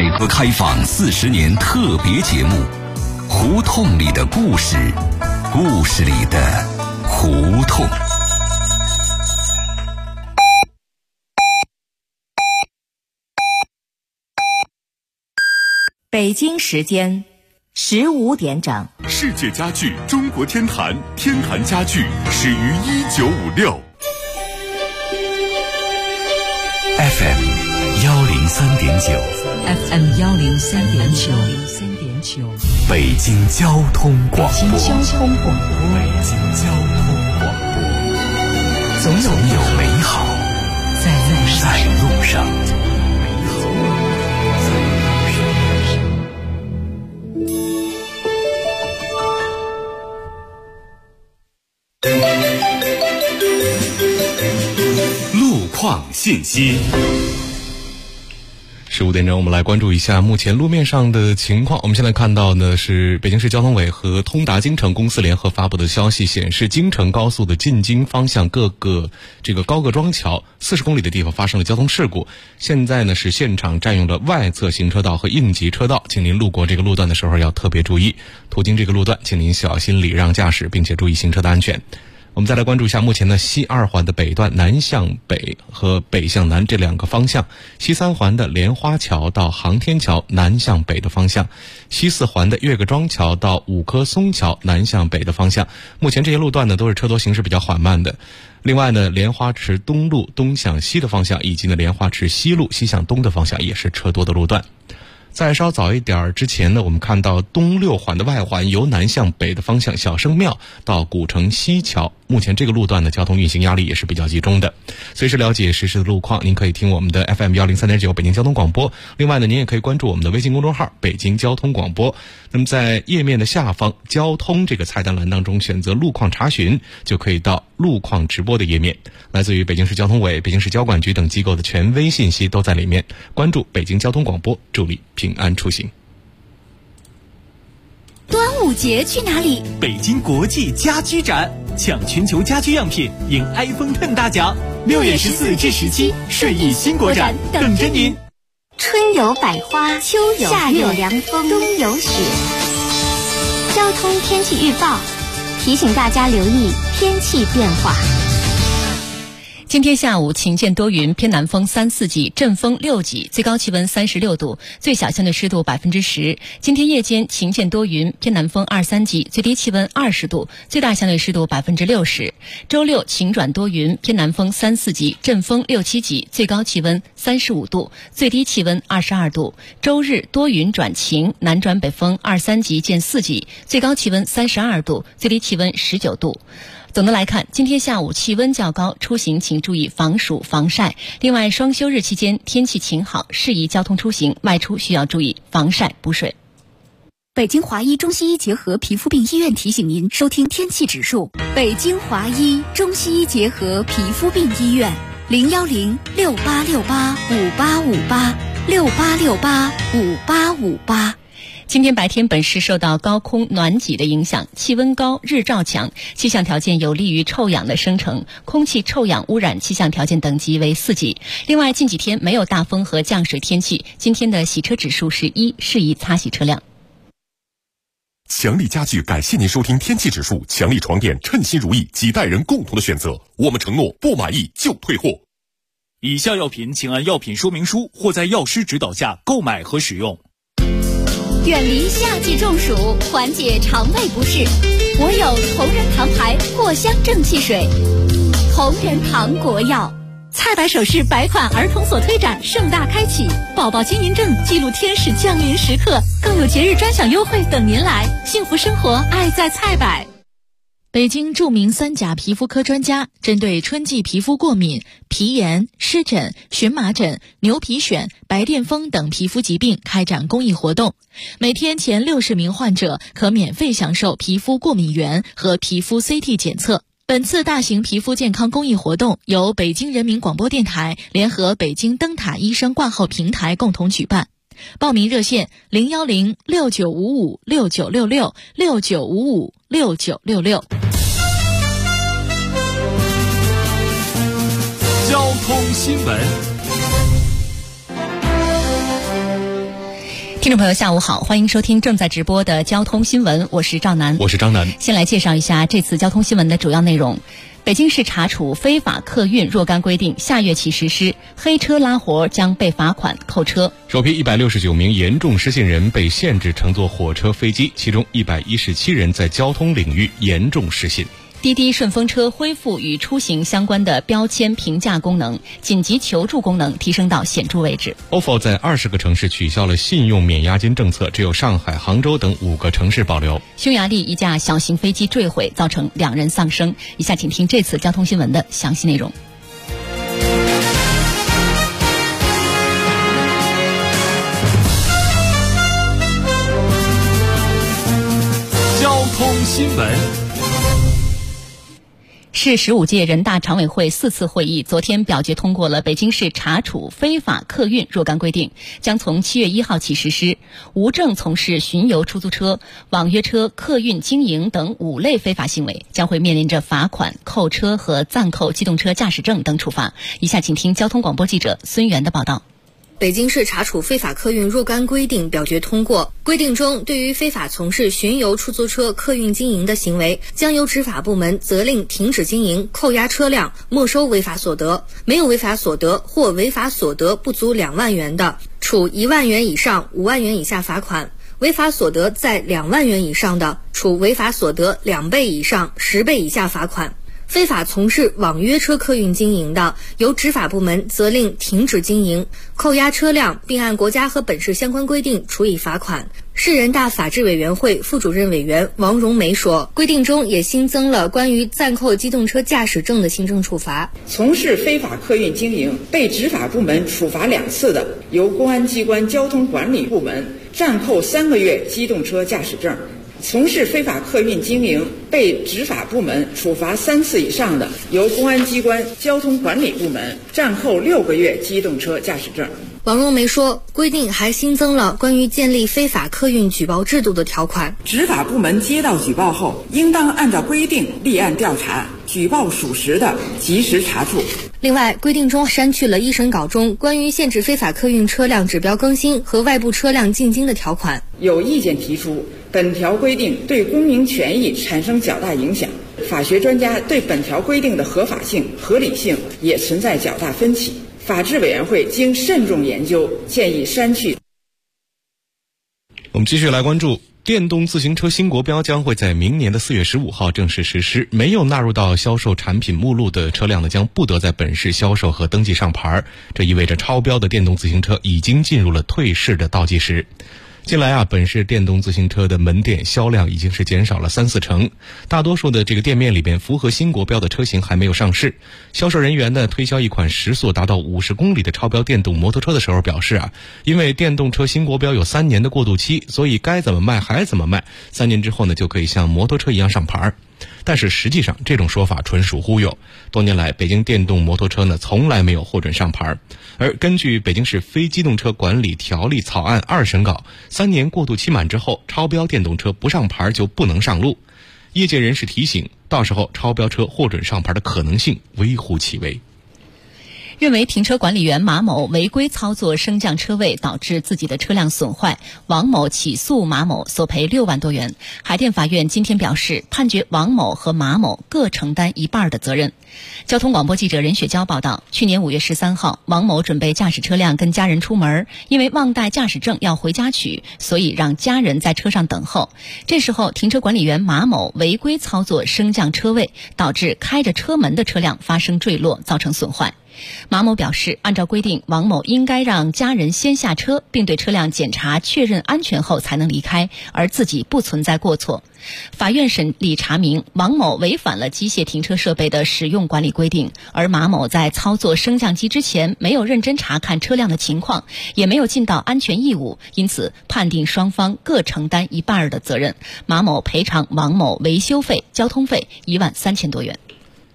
改革开放40年特别节目《胡同里的故事》，故事里的胡同。 北京时间15点整。 世界家具中国天坛，天坛家具始于1956。 FM 103.9 FM 103.9 北京交通广播。 北京交通广播。 总有美好在路上。 路况信息。 15点钟，我们来关注一下目前路面上的情况。我们现在看到呢是北京市交通委和通达京城公司联合发布的消息，显示京承高速的进京方向各个高架桩桥40公里的地方发生了交通事故。现在呢是现场占用了外侧行车道和应急车道，请您路过这个路段的时候要特别注意。途经这个路段，请您小心礼让驾驶，并且注意行车的安全。我们再来关注一下目前的西2环的北段南向北和北向南这两个方向，西3环的莲花桥到航天桥南向北的方向，西4环的岳各庄桥到五棵松桥南向北的方向。目前这些路段呢都是车多行驶比较缓慢的。另外呢，莲花池东路东向西的方向，以及呢莲花池西路西向东的方向也是车多的路段。再稍早一点之前呢，我们看到东6环的外环由南向北的方向小生庙到古城西桥，目前这个路段的交通运行压力也是比较集中的。随时了解实时的路况，您可以听我们的 FM 103.9北京交通广播。另外呢，您也可以关注我们的微信公众号北京交通广播。那么在页面的下方交通这个菜单栏当中选择路况查询，就可以到路况直播的页面。来自于北京市交通委、北京市交管局等机构的权威信息都在里面。关注北京交通广播，助力平安出行。 端午节去哪里？ 北京国际家居展，抢全球家居样品，赢 iPhone X 大奖。6月14至17，顺义新国展等着您。 春有百花，秋有夏有凉风，冬有雪。交通天气预报提醒大家留意天气变化。 今天下午晴间多云，偏南风3、4级，阵风6级，最高气温36度，最小相对湿度10%。今天夜间晴间多云，偏南风2、3级，最低气温20度，最大相对湿度60%。周六晴转多云，偏南风3、4级，阵风6、7级，最高气温35度，最低气温22度。周日多云转晴，南转北风2、3级见4级，最高气温32度，最低气温19度。总的来看，今天下午气温较高，出行请注意防暑防晒。另外，双休日期间天气晴好，适宜交通出行，外出需要注意防晒补水。 北京华医中西医结合皮肤病医院提醒您收听天气指数。北京华医中西医结合皮肤病医院，010-6868-5858，6868-5858。 今天白天本市受到高空暖挤的影响，气温高，日照强，气象条件有利于臭氧的生成，空气臭氧污染气象条件等级为4级。另外，近几天没有大风和降水天气，今天的洗车指数是1，适宜擦洗车辆。 强力家具感谢您收听天气指数，强力床垫称心如意，几代人共同的选择，我们承诺不满意就退货。 以下药品请按药品说明书或在药师指导下购买和使用。 远离夏季中暑，缓解肠胃不适，我有同仁堂牌藿香正气水。同仁堂国药。菜百首饰百款儿童所推展盛大开启，宝宝金银证记录天使降临时刻，更有节日专享优惠等您来，幸福生活爱在菜百。 北京著名3甲皮肤科专家针对春季皮肤过敏、皮炎、湿疹、荨麻疹、牛皮癣、白癜风等皮肤疾病开展公益活动，每天前60名患者可免费享受皮肤过敏原和皮肤 CT 检测。本次大型皮肤健康公益活动由北京人民广播电台联合北京灯塔医生挂号平台共同举办。报名热线010-6955-6966，6955-6966。 交通新闻。 听众朋友，下午好，欢迎收听正在直播的交通新闻，我是赵楠。 我是张楠。 先来介绍一下这次交通新闻的主要内容。北京市查处非法客运若干规定，下月起实施，黑车拉活将被罚款扣车。 首批169名严重失信人被限制乘坐火车、飞机，其中117人在交通领域严重失信。 滴滴顺风车恢复与出行相关的标签评价功能，紧急求助功能提升到显著位置。 ofo 在20个城市取消了信用免押金政策，只有上海、杭州等5个城市保留。 匈牙利一架小型飞机坠毁，造成2人丧生。以下请听这次交通新闻的详细内容。 交通新闻。 市15届人大常委会4次会议昨天表决通过了北京市查处非法客运若干规定，将从7月1号起实施。无证从事巡游出租车、网约车客运经营等5类非法行为，将会面临着罚款、扣车和暂扣机动车驾驶证等处罚。以下请听交通广播记者孙源的报道。 北京市查处非法客运若干规定表决通过。规定中，对于非法从事巡游出租车客运经营的行为，将由执法部门责令停止经营、扣押车辆、没收违法所得；没有违法所得或违法所得不足2万元的，处1万元以上5万元以下罚款；违法所得在2万元以上的，处违法所得2倍以上10倍以下罚款。非法从事网约车客运经营的，由执法部门责令停止经营、扣押车辆，并按国家和本市相关规定处以罚款。市人大法制委员会副主任委员王荣梅说，规定中也新增了关于暂扣机动车驾驶证的行政处罚。 从事非法客运经营被执法部门处罚2次的，由公安机关交通管理部门暂扣3个月机动车驾驶证；从事非法客运经营被执法部门处罚3次以上的，由公安机关交通管理部门暂扣6个月机动车驾驶证。 王荣梅说，规定还新增了关于建立非法客运举报制度的条款。 执法部门接到举报后，应当按照规定立案调查，举报属实的及时查处。 另外，规定中删去了一审稿中关于限制非法客运车辆指标更新和外部车辆进京的条款。 有意见提出，本条规定对公民权益产生较大影响。法学专家对本条规定的合法性、合理性也存在较大分歧。法制委员会经慎重研究，建议删去。 我们继续来关注电动自行车新国标将会在明年的4月15号正式实施，没有纳入到销售产品目录的车辆呢，将不得在本市销售和登记上牌。这意味着超标的电动自行车已经进入了退市的倒计时。近来本市电动自行车的门店销量已经是减少了3-4成，大多数的这个店面里边符合新国标的车型还没有上市。销售人员呢推销一款时速达到50公里的超标电动摩托车的时候表示因为电动车新国标有3年的过渡期，所以该怎么卖还怎么卖，3年之后呢就可以像摩托车一样上牌。但是实际上这种说法纯属忽悠，多年来北京电动摩托车呢从来没有获准上牌。而根据北京市非机动车管理条例草案2审稿，3年过渡期满之后，超标电动车不上牌就不能上路。业界人士提醒，到时候超标车获准上牌的可能性微乎其微。 认为停车管理员马某违规操作升降车位导致自己的车辆损坏，王某起诉马某索赔6万多元。海淀法院今天表示，判决王某和马某各承担1半的责任。交通广播记者任雪娇报道，去年5月13号，王某准备驾驶车辆跟家人出门，因为忘带驾驶证要回家取，所以让家人在车上等候。这时候停车管理员马某违规操作升降车位，导致开着车门的车辆发生坠落，造成损坏。马某表示，按照规定，王某应该让家人先下车，并对车辆检查确认安全后才能离开，而自己不存在过错。法院审理查明，王某违反了机械停车设备的使用管理规定，而马某在操作升降机之前没有认真查看车辆的情况，也没有尽到安全义务，因此判定双方各承担1半的责任。马某赔偿王某维修费、交通费1万3000多元。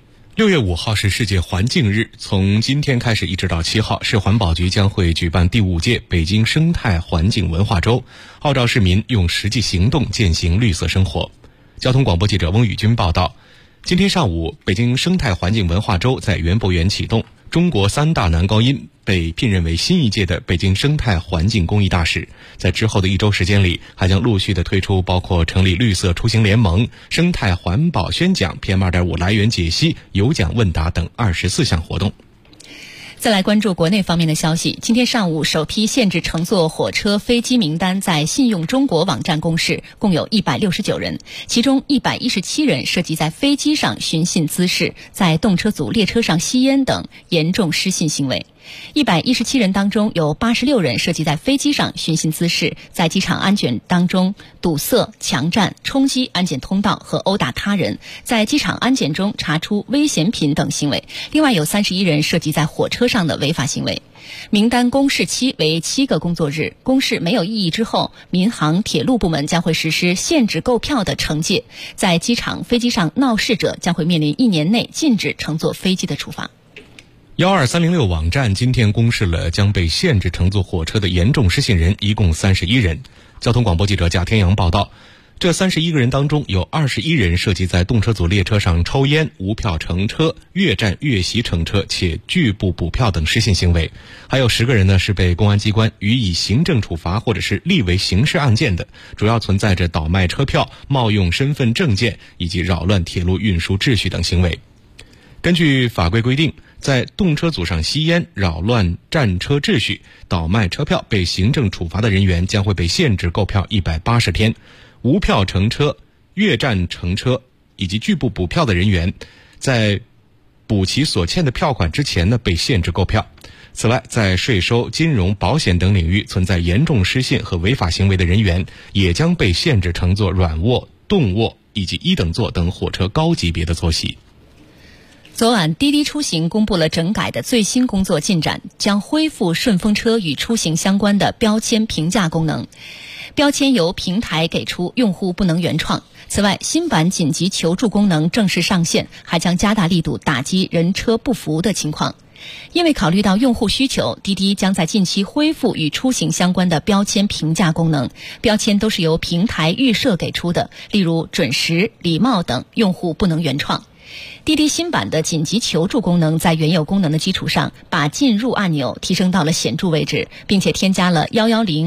6月5号是世界环境日，从今天开始一直到7号，市环保局将会举办第5届北京生态环境文化周，号召市民用实际行动践行绿色生活。交通广播记者翁宇军报道，今天上午，北京生态环境文化周在园博园启动， 中国3大男高音被聘任为新一届的北京生态环境公益大使。在之后的1周时间里，还将陆续的推出包括成立绿色出行联盟、生态环保宣讲、PM2.5 来源解析、有奖问答等24项活动。 再来关注国内方面的消息。今天上午，首批限制乘坐火车、飞机名单在信用中国网站公示，共有169人，其中117人涉及在飞机上寻衅滋事、在动车组列车上吸烟等严重失信行为。117人当中，有86人涉及在飞机上寻衅滋事，在机场安检当中堵塞、抢占、冲击安检通道和殴打他人，在机场安检中查出危险品等行为。另外有31人涉及在火车上的违法行为。名单公示期为7个工作日，公示没有异议之后，民航铁路部门将会实施限制购票的惩戒，在机场、飞机上闹事者将会面临1年内禁止乘坐飞机的处罚。 12306网站今天公示了将被限制乘坐火车的严重失信人，一共31人。交通广播记者贾天阳报道，这31个人当中有21人涉及在动车组列车上抽烟、无票乘车、越站越席乘车且拒不补票等失信行为，还有10个人呢是被公安机关予以行政处罚或者是立为刑事案件的，主要存在着倒卖车票、冒用身份证件以及扰乱铁路运输秩序等行为。根据法规规定，在动车组上吸烟、扰乱站车秩序、倒卖车票被行政处罚的人员将会被限制购票180天，无票乘车、越站乘车以及拒不补票的人员，在补齐所欠的票款之前呢，被限制购票。此外，在税收、金融、保险等领域存在严重失信和违法行为的人员，也将被限制乘坐软卧、动卧以及1等座等火车高级别的座席。 昨晚，滴滴出行公布了整改的最新工作进展，将恢复顺风车与出行相关的标签评价功能。标签由平台给出，用户不能原创。此外，新版紧急求助功能正式上线，还将加大力度打击人车不符的情况。因为考虑到用户需求，滴滴将在近期恢复与出行相关的标签评价功能。标签都是由平台预设给出的，例如准时、礼貌等，用户不能原创。滴滴新版的紧急求助功能在原有功能的基础上，把进入按钮提升到了显著位置，并且添加了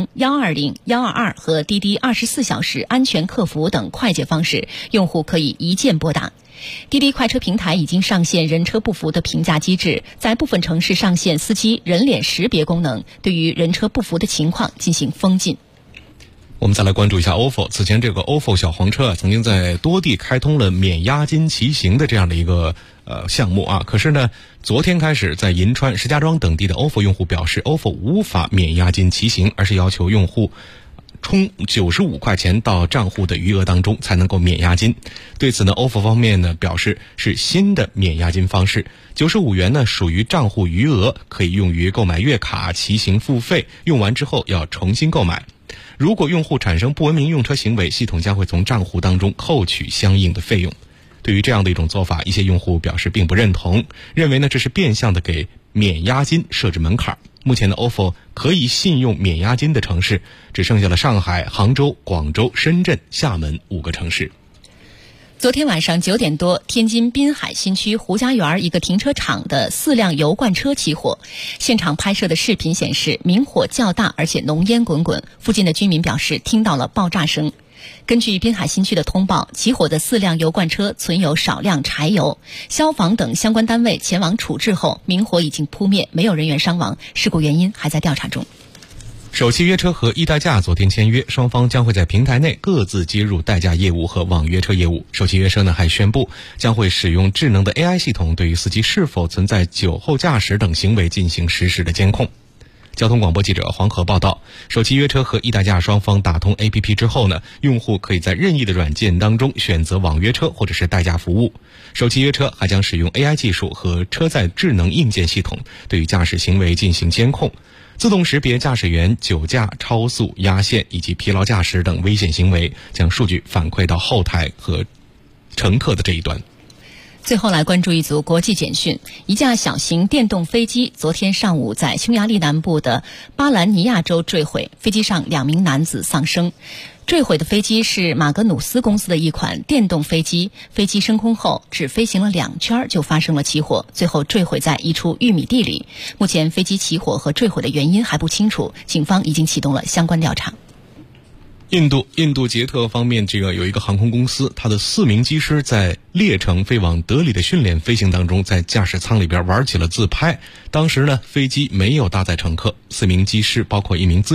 110、120、122和滴滴24小时安全客服等快捷方式，用户可以一键拨打。滴滴快车平台已经上线人车不符的评价机制，在部分城市上线司机人脸识别功能，对于人车不符的情况进行封禁。 我们再来关注一下 ofo。 此前这个 ofo 小黄车曾经在多地开通了免押金骑行的这样的一个项目啊，可是呢，昨天开始在银川、石家庄等地的 ofo 用户表示 ofo 无法免押金骑行，而是要求用户充95块钱到账户的余额当中才能够免押金。对此呢 ofo 方面呢表示是新的免押金方式，95元呢属于账户余额，可以用于购买月卡、骑行付费，用完之后要重新购买。如果用户产生不文明用车行为，系统将会从账户当中扣取相应的费用。对于这样的一种做法，一些用户表示并不认同，认为呢这是变相的给免押金设置门槛。目前的 ofo 可以信用免押金的城市只剩下了上海、杭州、广州、深圳、厦门5个城市。 昨天晚上9点多，天津滨海新区胡家园一个停车场的4辆油罐车起火，现场拍摄的视频显示明火较大，而且浓烟滚滚，附近的居民表示听到了爆炸声。根据滨海新区的通报，起火的4辆油罐车存有少量柴油，消防等相关单位前往处置后，明火已经扑灭，没有人员伤亡，事故原因还在调查中。 首汽约车和易代驾昨天签约，双方将会在平台内各自接入代驾业务和网约车业务。首汽约车呢还宣布将会使用智能的 AI 系统，对于司机是否存在酒后驾驶等行为进行实时的监控。交通广播记者黄河报道，首汽约车和易代驾双方打通 APP 之后呢，用户可以在任意的软件当中选择网约车或者是代驾服务。首汽约车还将使用 AI 技术和车载智能硬件系统，对于驾驶行为进行监控，自动识别驾驶员酒驾、超速、压线以及疲劳驾驶等危险行为，将数据反馈到后台和乘客的这一端。 最后来关注一组国际简讯。一架小型电动飞机昨天上午在匈牙利南部的巴兰尼亚州坠毁，飞机上2名男子丧生。坠毁的飞机是马格努斯公司的一款电动飞机，飞机升空后只飞行了2圈就发生了起火，最后坠毁在一处玉米地里。目前飞机起火和坠毁的原因还不清楚，警方已经启动了相关调查。 印度捷特方面，有一个航空公司，它的4名机师在列乘飞往德里的训练飞行当中，在驾驶舱里边玩起了自拍。当时呢，飞机没有搭载乘客，4名机师包括1名自